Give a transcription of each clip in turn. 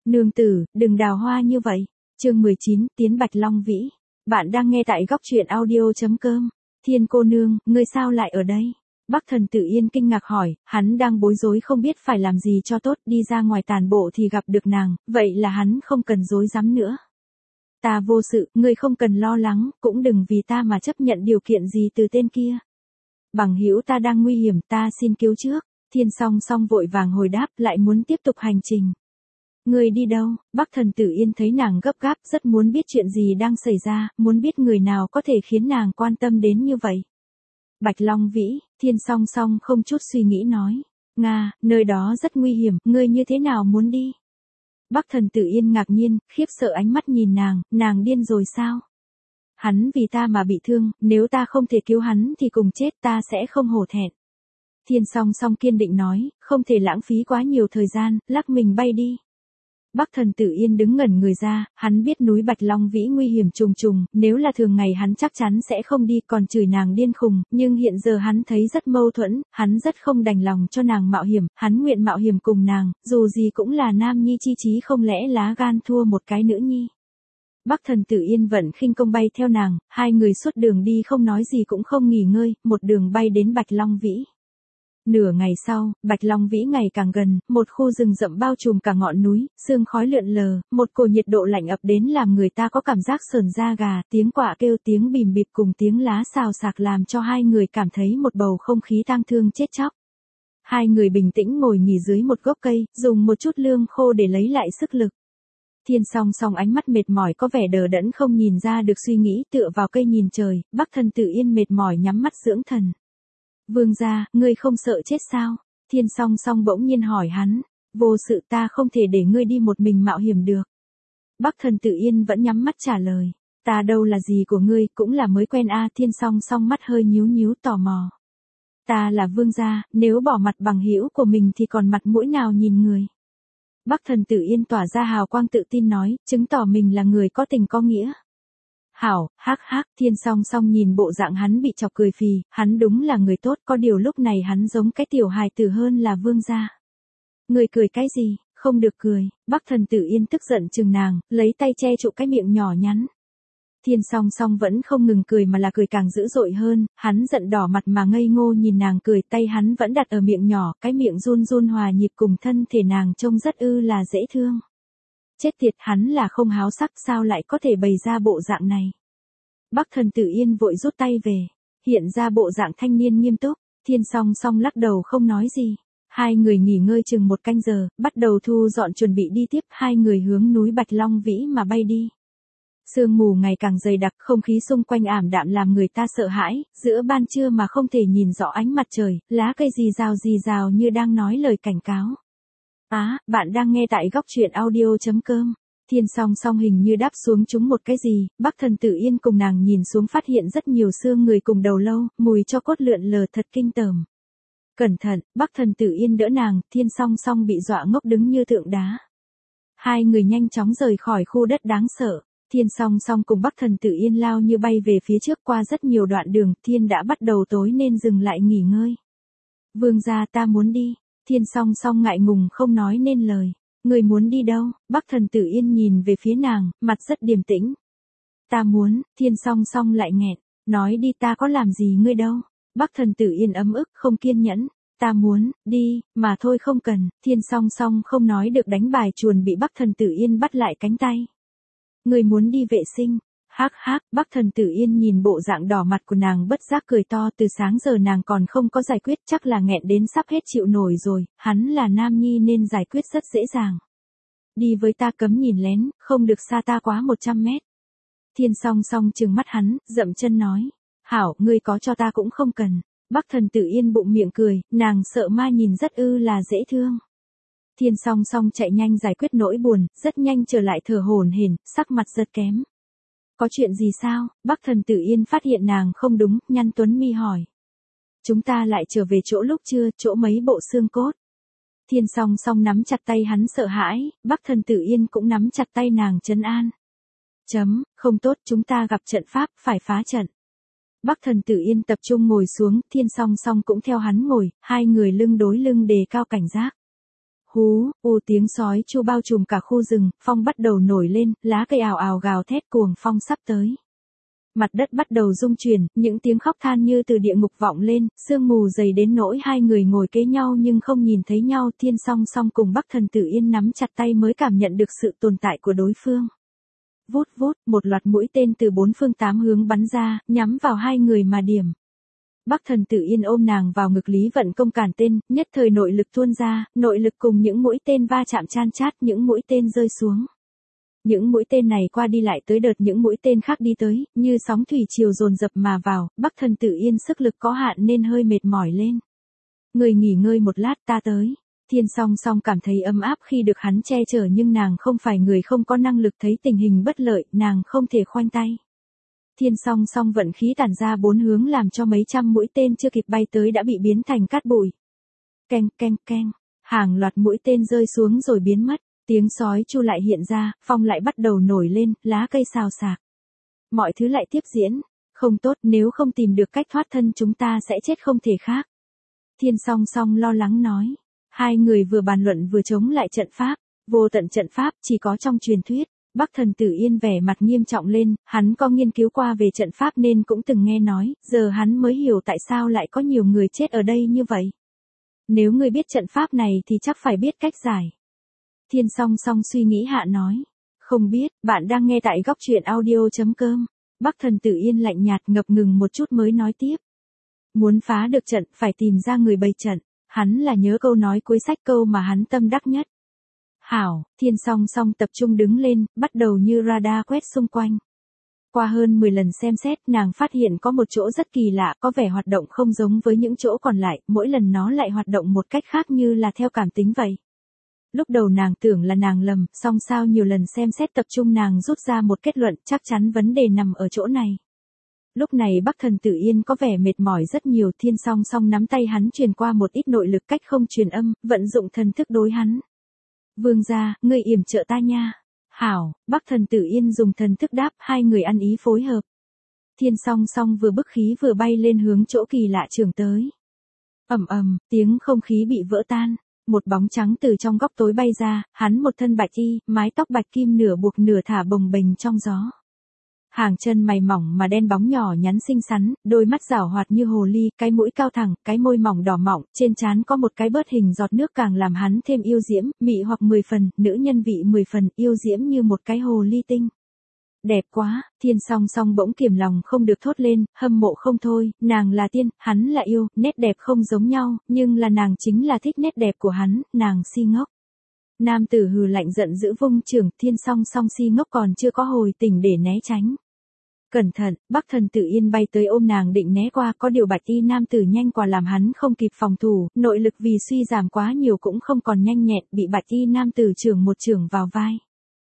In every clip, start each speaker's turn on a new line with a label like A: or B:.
A: Nương tử, đừng đào hoa như vậy. Chương 19, tiến Bạch Long Vĩ. Bạn đang nghe tại góc truyện audio.com. Thiên cô nương, ngươi sao lại ở đây? Bắc Thần Tử Yên kinh ngạc hỏi, hắn đang bối rối không biết phải làm gì cho tốt, đi ra ngoài tàn bộ thì gặp được nàng, vậy là hắn không cần rối rắm nữa. Ta vô sự, ngươi không cần lo lắng, cũng đừng vì ta mà chấp nhận điều kiện gì từ tên kia. Bằng hữu ta đang nguy hiểm, ta xin cứu trước. Thiên Song Song vội vàng hồi đáp, lại muốn tiếp tục hành trình. Người đi đâu? Bắc Thần Tử Yên thấy nàng gấp gáp, rất muốn biết chuyện gì đang xảy ra, muốn biết người nào có thể khiến nàng quan tâm đến như vậy. Bạch Long Vĩ, Thiên Song Song không chút suy nghĩ nói. Nga, nơi đó rất nguy hiểm, ngươi như thế nào muốn đi? Bắc Thần Tử Yên ngạc nhiên, khiếp sợ ánh mắt nhìn nàng điên rồi sao? Hắn vì ta mà bị thương, nếu ta không thể cứu hắn thì cùng chết, ta sẽ không hổ thẹn. Thiên Song Song kiên định nói, không thể lãng phí quá nhiều thời gian, lắc mình bay đi. Bắc Thần Tử Yên đứng ngẩn người ra, hắn biết núi Bạch Long Vĩ nguy hiểm trùng trùng, nếu là thường ngày hắn chắc chắn sẽ không đi, còn chửi nàng điên khùng, nhưng hiện giờ hắn thấy rất mâu thuẫn, hắn rất không đành lòng cho nàng mạo hiểm, hắn nguyện mạo hiểm cùng nàng, dù gì cũng là nam nhi chi chí, không lẽ lá gan thua một cái nữ nhi. Bắc Thần Tử Yên vận khinh công bay theo nàng, hai người suốt đường đi không nói gì cũng không nghỉ ngơi, một đường bay đến Bạch Long Vĩ. Nửa ngày sau, Bạch Long Vĩ ngày càng gần, một khu rừng rậm bao trùm cả ngọn núi, sương khói lượn lờ, một cổ nhiệt độ lạnh ập đến làm người ta có cảm giác sởn da gà, tiếng quạ kêu, tiếng bìm bịp cùng tiếng lá xào xạc làm cho hai người cảm thấy một bầu không khí tang thương chết chóc. Hai người bình tĩnh ngồi nghỉ dưới một gốc cây, dùng một chút lương khô để lấy lại sức lực. Thiên Song Song ánh mắt mệt mỏi có vẻ đờ đẫn không nhìn ra được suy nghĩ, tựa vào cây nhìn trời. Bắc Thần Tử Yên mệt mỏi nhắm mắt dưỡng thần. Vương gia, ngươi không sợ chết sao? Thiên Song Song bỗng nhiên hỏi hắn. Vô sự, ta không thể để ngươi đi một mình mạo hiểm được. Bắc Thần Tử Yên vẫn nhắm mắt trả lời. Ta đâu là gì của ngươi, cũng là mới quen a. Thiên Song Song mắt hơi nhíu nhíu tò mò. Ta là vương gia, nếu bỏ mặt bằng hữu của mình thì còn mặt mũi nào nhìn người. Bắc Thần Tử Yên tỏa ra hào quang tự tin nói, chứng tỏ mình là người có tình có nghĩa. Hảo, hắc hắc, Thiên Song Song nhìn bộ dạng hắn bị chọc cười phì, hắn đúng là người tốt, có điều lúc này hắn giống cái tiểu hài tử hơn là vương gia. Người cười cái gì, không được cười. Bắc Thần Tử Yên tức giận chừng nàng, lấy tay che trụ cái miệng nhỏ nhắn. Thiên Song Song vẫn không ngừng cười mà là cười càng dữ dội hơn, hắn giận đỏ mặt mà ngây ngô nhìn nàng cười, tay hắn vẫn đặt ở miệng nhỏ, cái miệng run run hòa nhịp cùng thân thể nàng trông rất là dễ thương. Chết tiệt, hắn là không háo sắc sao lại có thể bày ra bộ dạng này. Bắc Thần Tử Yên vội rút tay về, hiện ra bộ dạng thanh niên nghiêm túc. Thiên Song Song lắc đầu không nói gì. Hai người nghỉ ngơi chừng một canh giờ, bắt đầu thu dọn chuẩn bị đi tiếp, hai người hướng núi Bạch Long Vĩ mà bay đi. Sương mù ngày càng dày đặc, không khí xung quanh ảm đạm làm người ta sợ hãi, giữa ban trưa mà không thể nhìn rõ ánh mặt trời, lá cây rì rào như đang nói lời cảnh cáo. Bạn đang nghe tại góc truyện audio.com. Thiên Song Song hình như đáp xuống chúng một cái gì, Bắc Thần Tử Yên cùng nàng nhìn xuống phát hiện rất nhiều xương người cùng đầu lâu, mùi cho cốt lượn lờ thật kinh tởm. Cẩn thận, Bắc Thần Tử Yên đỡ nàng, Thiên Song Song bị dọa ngốc đứng như tượng đá. Hai người nhanh chóng rời khỏi khu đất đáng sợ. Thiên Song Song cùng Bắc Thần Tử Yên lao như bay về phía trước, qua rất nhiều đoạn đường, thiên đã bắt đầu tối nên dừng lại nghỉ ngơi. Vương gia, ta muốn đi. Thiên Song Song ngại ngùng không nói nên lời. Người muốn đi đâu? Bắc Thần Tử Yên nhìn về phía nàng, mặt rất điềm tĩnh. Ta muốn, Thiên Song Song lại nghẹn. Nói đi, ta có làm gì ngươi đâu. Bắc Thần Tử Yên ấm ức không kiên nhẫn. Ta muốn, đi, mà thôi không cần. Thiên Song Song không nói được đánh bài chuồn bị Bắc Thần Tử Yên bắt lại cánh tay. Người muốn đi vệ sinh. Hắc hắc, Bắc Thần Tử Yên nhìn bộ dạng đỏ mặt của nàng bất giác cười to, từ sáng giờ nàng còn không có giải quyết, chắc là nghẹn đến sắp hết chịu nổi rồi, hắn là nam nhi nên giải quyết rất dễ dàng. Đi với ta, cấm nhìn lén, không được xa ta quá 100 mét. Thiên Song Song trừng mắt hắn, dậm chân nói. Hảo, ngươi có cho ta cũng không cần. Bắc Thần Tử Yên bụng miệng cười, nàng sợ ma nhìn rất là dễ thương. Thiên Song Song chạy nhanh giải quyết nỗi buồn, rất nhanh trở lại thở hổn hển, sắc mặt rất kém. Có chuyện gì sao? Bắc Thần Tử Yên phát hiện nàng không đúng, nhăn tuấn mi hỏi. Chúng ta lại trở về chỗ lúc trưa, chỗ mấy bộ xương cốt. Thiên Song Song nắm chặt tay hắn sợ hãi, Bắc Thần Tử Yên cũng nắm chặt tay nàng trấn an. Không tốt, chúng ta gặp trận pháp, phải phá trận. Bắc Thần Tử Yên tập trung ngồi xuống, Thiên Song Song cũng theo hắn ngồi, hai người lưng đối lưng đề cao cảnh giác. Hú, tiếng sói chu bao trùm cả khu rừng, phong bắt đầu nổi lên, lá cây ào ào gào thét cuồng phong sắp tới. Mặt đất bắt đầu rung chuyển, những tiếng khóc than như từ địa ngục vọng lên, sương mù dày đến nỗi hai người ngồi kế nhau nhưng không nhìn thấy nhau. Thiên Song Song cùng Bắc Thần Tử Yên nắm chặt tay mới cảm nhận được sự tồn tại của đối phương. Vút vút, một loạt mũi tên từ bốn phương tám hướng bắn ra, nhắm vào hai người mà điểm. Bắc Thần Tử Yên ôm nàng vào ngực, Lý Vận Công cản tên, nhất thời nội lực tuôn ra, nội lực cùng những mũi tên va chạm chan chát, những mũi tên rơi xuống. Những mũi tên này qua đi lại tới đợt những mũi tên khác đi tới, như sóng thủy triều dồn dập mà vào. Bắc Thần Tử Yên sức lực có hạn nên hơi mệt mỏi lên. Người nghỉ ngơi một lát, ta tới. Thiên Song Song cảm thấy ấm áp khi được hắn che chở, nhưng nàng không phải người không có năng lực, thấy tình hình bất lợi, nàng không thể khoanh tay. Thiên Song Song vận khí tản ra bốn hướng làm cho mấy trăm mũi tên chưa kịp bay tới đã bị biến thành cát bụi. Keng keng keng, hàng loạt mũi tên rơi xuống rồi biến mất. Tiếng sói chu lại hiện ra, phong lại bắt đầu nổi lên, lá cây xào xạc. Mọi thứ lại tiếp diễn. Không tốt, nếu không tìm được cách thoát thân chúng ta sẽ chết không thể khác. Thiên Song Song lo lắng nói. Hai người vừa bàn luận vừa chống lại trận pháp. Vô tận trận pháp chỉ có trong truyền thuyết. Bắc Thần Tử Yên vẻ mặt nghiêm trọng lên, hắn có nghiên cứu qua về trận pháp nên cũng từng nghe nói, giờ hắn mới hiểu tại sao lại có nhiều người chết ở đây như vậy. Nếu ngươi biết trận pháp này thì chắc phải biết cách giải. Thiên Song Song suy nghĩ hạ nói. Không biết, bạn đang nghe tại góc truyện audio.com. Bắc Thần Tử Yên lạnh nhạt ngập ngừng một chút mới nói tiếp. Muốn phá được trận, phải tìm ra người bày trận. Hắn là nhớ câu nói cuối sách, câu mà hắn tâm đắc nhất. Hảo, Thiên Song Song tập trung đứng lên, bắt đầu như radar quét xung quanh. Qua hơn 10 lần xem xét, nàng phát hiện có một chỗ rất kỳ lạ, có vẻ hoạt động không giống với những chỗ còn lại, mỗi lần nó lại hoạt động một cách khác như là theo cảm tính vậy. Lúc đầu nàng tưởng là nàng lầm, song sau nhiều lần xem xét tập trung nàng rút ra một kết luận, chắc chắn vấn đề nằm ở chỗ này. Lúc này Bắc Thần Tử Yên có vẻ mệt mỏi rất nhiều. Thiên Song Song nắm tay hắn truyền qua một ít nội lực cách không truyền âm, vận dụng thần thức đối hắn. Vương gia, ngươi yểm trợ ta nha. Hảo, Bắc Thần Tử Yên dùng thần thức đáp, hai người ăn ý phối hợp. Thiên Song Song vừa bức khí vừa bay lên hướng chỗ kỳ lạ trường tới. Ầm ầm, tiếng không khí bị vỡ tan. Một bóng trắng từ trong góc tối bay ra, hắn một thân bạch y, mái tóc bạch kim nửa buộc nửa thả bồng bềnh trong gió. Hàng chân mày mỏng mà đen bóng nhỏ nhắn xinh xắn, đôi mắt giảo hoạt như hồ ly, cái mũi cao thẳng, cái môi mỏng đỏ mọng, trên trán có một cái bớt hình giọt nước càng làm hắn thêm yêu diễm, mị hoặc 10 phần, nữ nhân vị 10 phần, yêu diễm như một cái hồ ly tinh. Đẹp quá, Thiên Song Song bỗng kiềm lòng không được thốt lên, hâm mộ không thôi, nàng là tiên, hắn là yêu, nét đẹp không giống nhau, nhưng là nàng chính là thích nét đẹp của hắn, nàng si ngốc. Nam tử hừ lạnh giận giữ vung trường, Thiên Song Song si ngốc còn chưa có hồi tỉnh để né tránh. Cẩn thận, Bắc Thần Tử Yên bay tới ôm nàng định né qua, có điều bạch y nam tử nhanh qua làm hắn không kịp phòng thủ, nội lực vì suy giảm quá nhiều cũng không còn nhanh nhẹn, bị bạch y nam tử chưởng một chưởng vào vai.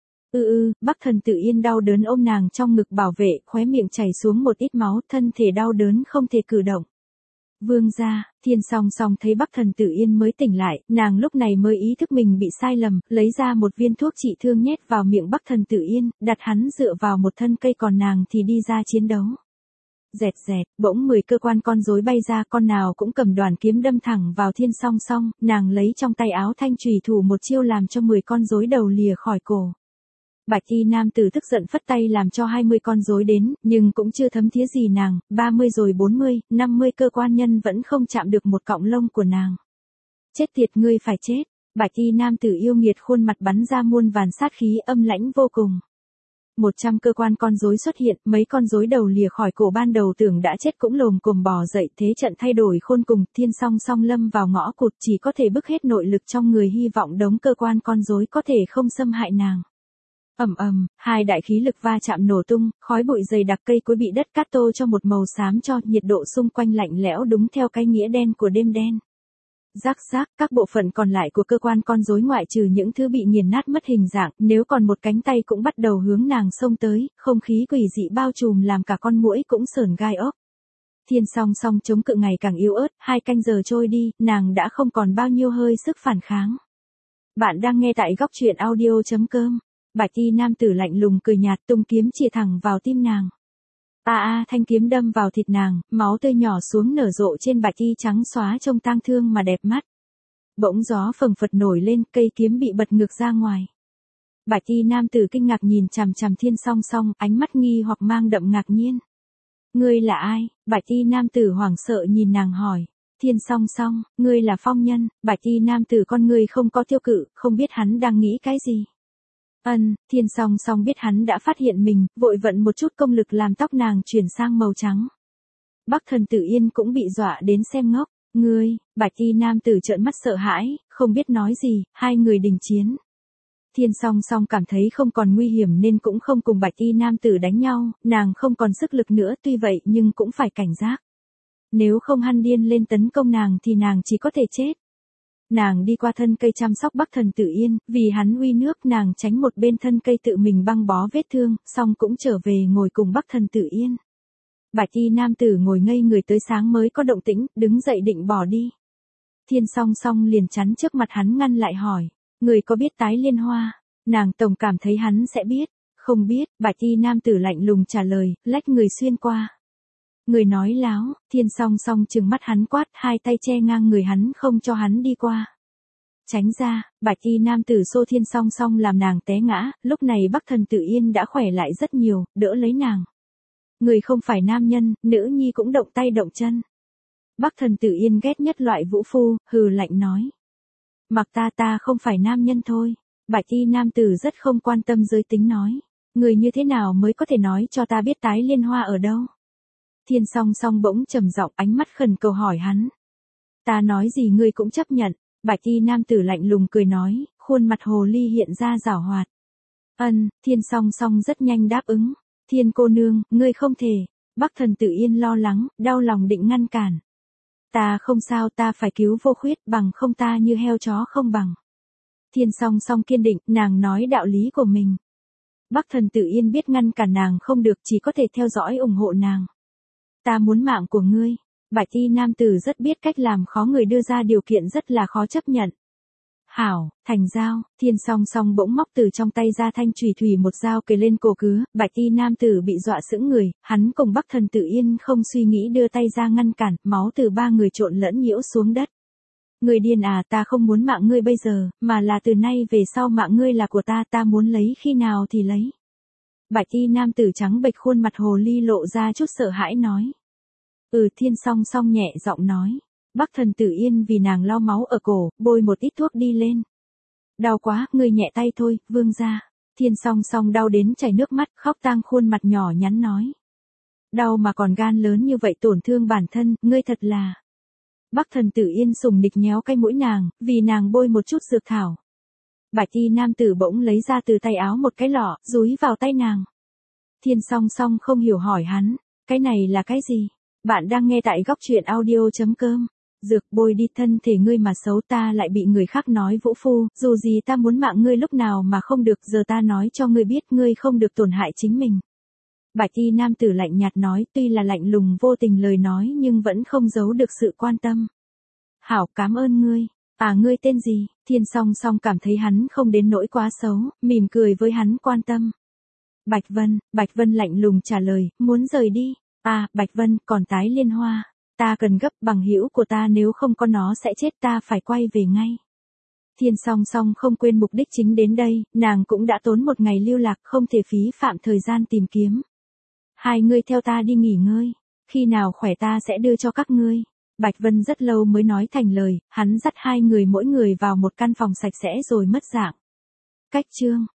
A: Bắc Thần Tử Yên đau đớn ôm nàng trong ngực bảo vệ, khóe miệng chảy xuống một ít máu, thân thể đau đớn không thể cử động. Vương gia, Thiên Song Song thấy Bắc Thần Tử Yên mới tỉnh lại, nàng lúc này mới ý thức mình bị sai lầm, lấy ra một viên thuốc trị thương nhét vào miệng Bắc Thần Tử Yên, đặt hắn dựa vào một thân cây còn nàng thì đi ra chiến đấu. Dẹt dẹt, bỗng 10 cơ quan con rối bay ra, con nào cũng cầm đoàn kiếm đâm thẳng vào Thiên Song Song, nàng lấy trong tay áo thanh chùy thủ một chiêu làm cho 10 con rối đầu lìa khỏi cổ. Bạch y nam tử tức giận phất tay làm cho 20 con rối đến, nhưng cũng chưa thấm thía gì nàng, 30 rồi 40, 50 cơ quan nhân vẫn không chạm được một cọng lông của nàng. Chết tiệt, ngươi phải chết. Bạch y nam tử yêu nghiệt khuôn mặt bắn ra muôn vàn sát khí âm lãnh vô cùng. 100 cơ quan con rối xuất hiện, mấy con rối đầu lìa khỏi cổ ban đầu tưởng đã chết cũng lồm cồm bò dậy, thế trận thay đổi khôn cùng, Thiên Song Song lâm vào ngõ cụt, chỉ có thể bức hết nội lực trong người hy vọng đống cơ quan con rối có thể không xâm hại nàng. Ầm ầm, hai đại khí lực va chạm nổ tung, khói bụi dày đặc, cây cối bị đất cát tô cho một màu xám cho, nhiệt độ xung quanh lạnh lẽo đúng theo cái nghĩa đen của đêm đen. Rắc rác, các bộ phận còn lại của cơ quan con rối ngoại trừ những thứ bị nghiền nát mất hình dạng, nếu còn một cánh tay cũng bắt đầu hướng nàng xông tới, không khí quỷ dị bao trùm làm cả con muỗi cũng sởn gai ốc. Thiên Song Song chống cự ngày càng yếu ớt, 2 canh giờ trôi đi, nàng đã không còn bao nhiêu hơi sức phản kháng. Bạn đang nghe tại góc truyện audio.com. Bạch y nam tử lạnh lùng cười nhạt, tung kiếm chĩa thẳng vào tim nàng. Thanh kiếm đâm vào thịt nàng, máu tươi nhỏ xuống nở rộ trên bạch y trắng xóa trông tang thương mà đẹp mắt. Bỗng gió phừng phật nổi lên, cây kiếm bị bật ngược ra ngoài. Bạch y nam tử kinh ngạc nhìn chằm chằm Thiên Song Song, ánh mắt nghi hoặc mang đậm ngạc nhiên. Ngươi là ai? Bạch y nam tử hoảng sợ nhìn nàng hỏi. Thiên Song Song, ngươi là phong nhân. Bạch y nam tử con ngươi không có tiêu cự, không biết hắn đang nghĩ cái gì. Thiên Song Song biết hắn đã phát hiện mình, vội vận một chút công lực làm tóc nàng chuyển sang màu trắng. Bắc Thần Tử Yên cũng bị dọa đến xem ngốc. Ngươi, Bạch y nam tử trợn mắt sợ hãi, không biết nói gì, hai người đình chiến. Thiên Song Song cảm thấy không còn nguy hiểm nên cũng không cùng Bạch y nam tử đánh nhau, nàng không còn sức lực nữa, tuy vậy nhưng cũng phải cảnh giác. Nếu không hắn điên lên tấn công nàng thì nàng chỉ có thể chết. Nàng đi qua thân cây chăm sóc Bắc Thần Tử Yên, vì hắn uy nước nàng tránh một bên thân cây tự mình băng bó vết thương, xong cũng trở về ngồi cùng Bắc Thần Tử Yên. Bạch y nam tử ngồi ngây người tới sáng mới có động tĩnh, đứng dậy định bỏ đi. Thiên Song Song liền chắn trước mặt hắn ngăn lại hỏi, người có biết Tái Liên Hoa? Nàng tổng cảm thấy hắn sẽ biết. Không biết, Bạch y nam tử lạnh lùng trả lời, lách người xuyên qua. Người nói láo. Thiên Song Song trừng mắt hắn quát, hai tay che ngang người hắn không cho hắn đi qua. Tránh ra. Bạch y nam tử xô Thiên Song Song làm nàng té ngã, lúc này Bắc Thần Tử Yên đã khỏe lại rất nhiều, đỡ lấy nàng. Người không phải nam nhân, nữ nhi cũng động tay động chân. Bắc Thần Tử Yên ghét nhất loại vũ phu, hừ lạnh nói. Mặc ta không phải nam nhân thôi. Bạch y nam tử rất không quan tâm giới tính nói. Người như thế nào mới có thể nói cho ta biết Tái Liên Hoa ở đâu? Thiên Song Song bỗng trầm giọng, ánh mắt khẩn cầu hỏi hắn. Ta nói gì ngươi cũng chấp nhận. Bạch y nam tử lạnh lùng cười nói, khuôn mặt hồ ly hiện ra giảo hoạt. Thiên Song Song rất nhanh đáp ứng. Thiên cô nương, ngươi không thể. Bắc Thần Tử Yên lo lắng, đau lòng định ngăn cản. Ta không sao, ta phải cứu Vô Khuyết, bằng không ta như heo chó không bằng. Thiên Song Song kiên định, nàng nói đạo lý của mình. Bắc Thần Tử Yên biết ngăn cản nàng không được, chỉ có thể theo dõi ủng hộ nàng. Ta muốn mạng của ngươi. Bạch y nam tử rất biết cách làm khó người, đưa ra điều kiện rất là khó chấp nhận. Hảo, thành giao. Thiên Song Song bỗng móc từ trong tay ra thanh chùy thủy một dao kề lên cổ cứa, Bạch y nam tử bị dọa sững người, hắn cùng Bắc Thần Tử Yên không suy nghĩ đưa tay ra ngăn cản, máu từ ba người trộn lẫn nhiễu xuống đất. Người điên à, ta không muốn mạng ngươi bây giờ, mà là từ nay về sau mạng ngươi là của ta muốn lấy khi nào thì lấy. Bạch y nam tử trắng bệch khuôn mặt hồ ly lộ ra chút sợ hãi nói. Thiên Song Song nhẹ giọng nói. Bắc Thần Tử Yên vì nàng lau máu ở cổ, bôi một ít thuốc đi lên. Đau quá, ngươi nhẹ tay thôi, vương gia. Thiên Song Song đau đến chảy nước mắt, khóc tang khuôn mặt nhỏ nhắn nói. Đau mà còn gan lớn như vậy, tổn thương bản thân, ngươi thật là. Bắc Thần Tử Yên sùng nịch nhéo cái mũi nàng, vì nàng bôi một chút dược thảo. Bạch y nam tử bỗng lấy ra từ tay áo một cái lọ, dúi vào tay nàng. Thiên Song Song không hiểu hỏi hắn, cái này là cái gì? Bạn đang nghe tại góc truyện audio.com. Dược bôi đi, thân thể ngươi mà xấu ta lại bị người khác nói vũ phu, dù gì ta muốn mạng ngươi lúc nào mà không được, giờ ta nói cho ngươi biết ngươi không được tổn hại chính mình. Bạch y nam tử lạnh nhạt nói, tuy là lạnh lùng vô tình lời nói nhưng vẫn không giấu được sự quan tâm. Hảo, cảm ơn ngươi. Ngươi tên gì? Thiên Song Song cảm thấy hắn không đến nỗi quá xấu, mỉm cười với hắn quan tâm. Bạch Vân lạnh lùng trả lời, muốn rời đi. Bạch Vân, còn Tái Liên Hoa. Ta cần gấp, bằng hữu của ta nếu không có nó sẽ chết, ta phải quay về ngay. Thiên Song Song không quên mục đích chính đến đây, nàng cũng đã tốn một ngày lưu lạc, không thể phí phạm thời gian tìm kiếm. Hai ngươi theo ta đi nghỉ ngơi, khi nào khỏe ta sẽ đưa cho các ngươi. Bạch Vân rất lâu mới nói thành lời, hắn dắt hai người mỗi người vào một căn phòng sạch sẽ rồi mất dạng. Cách chương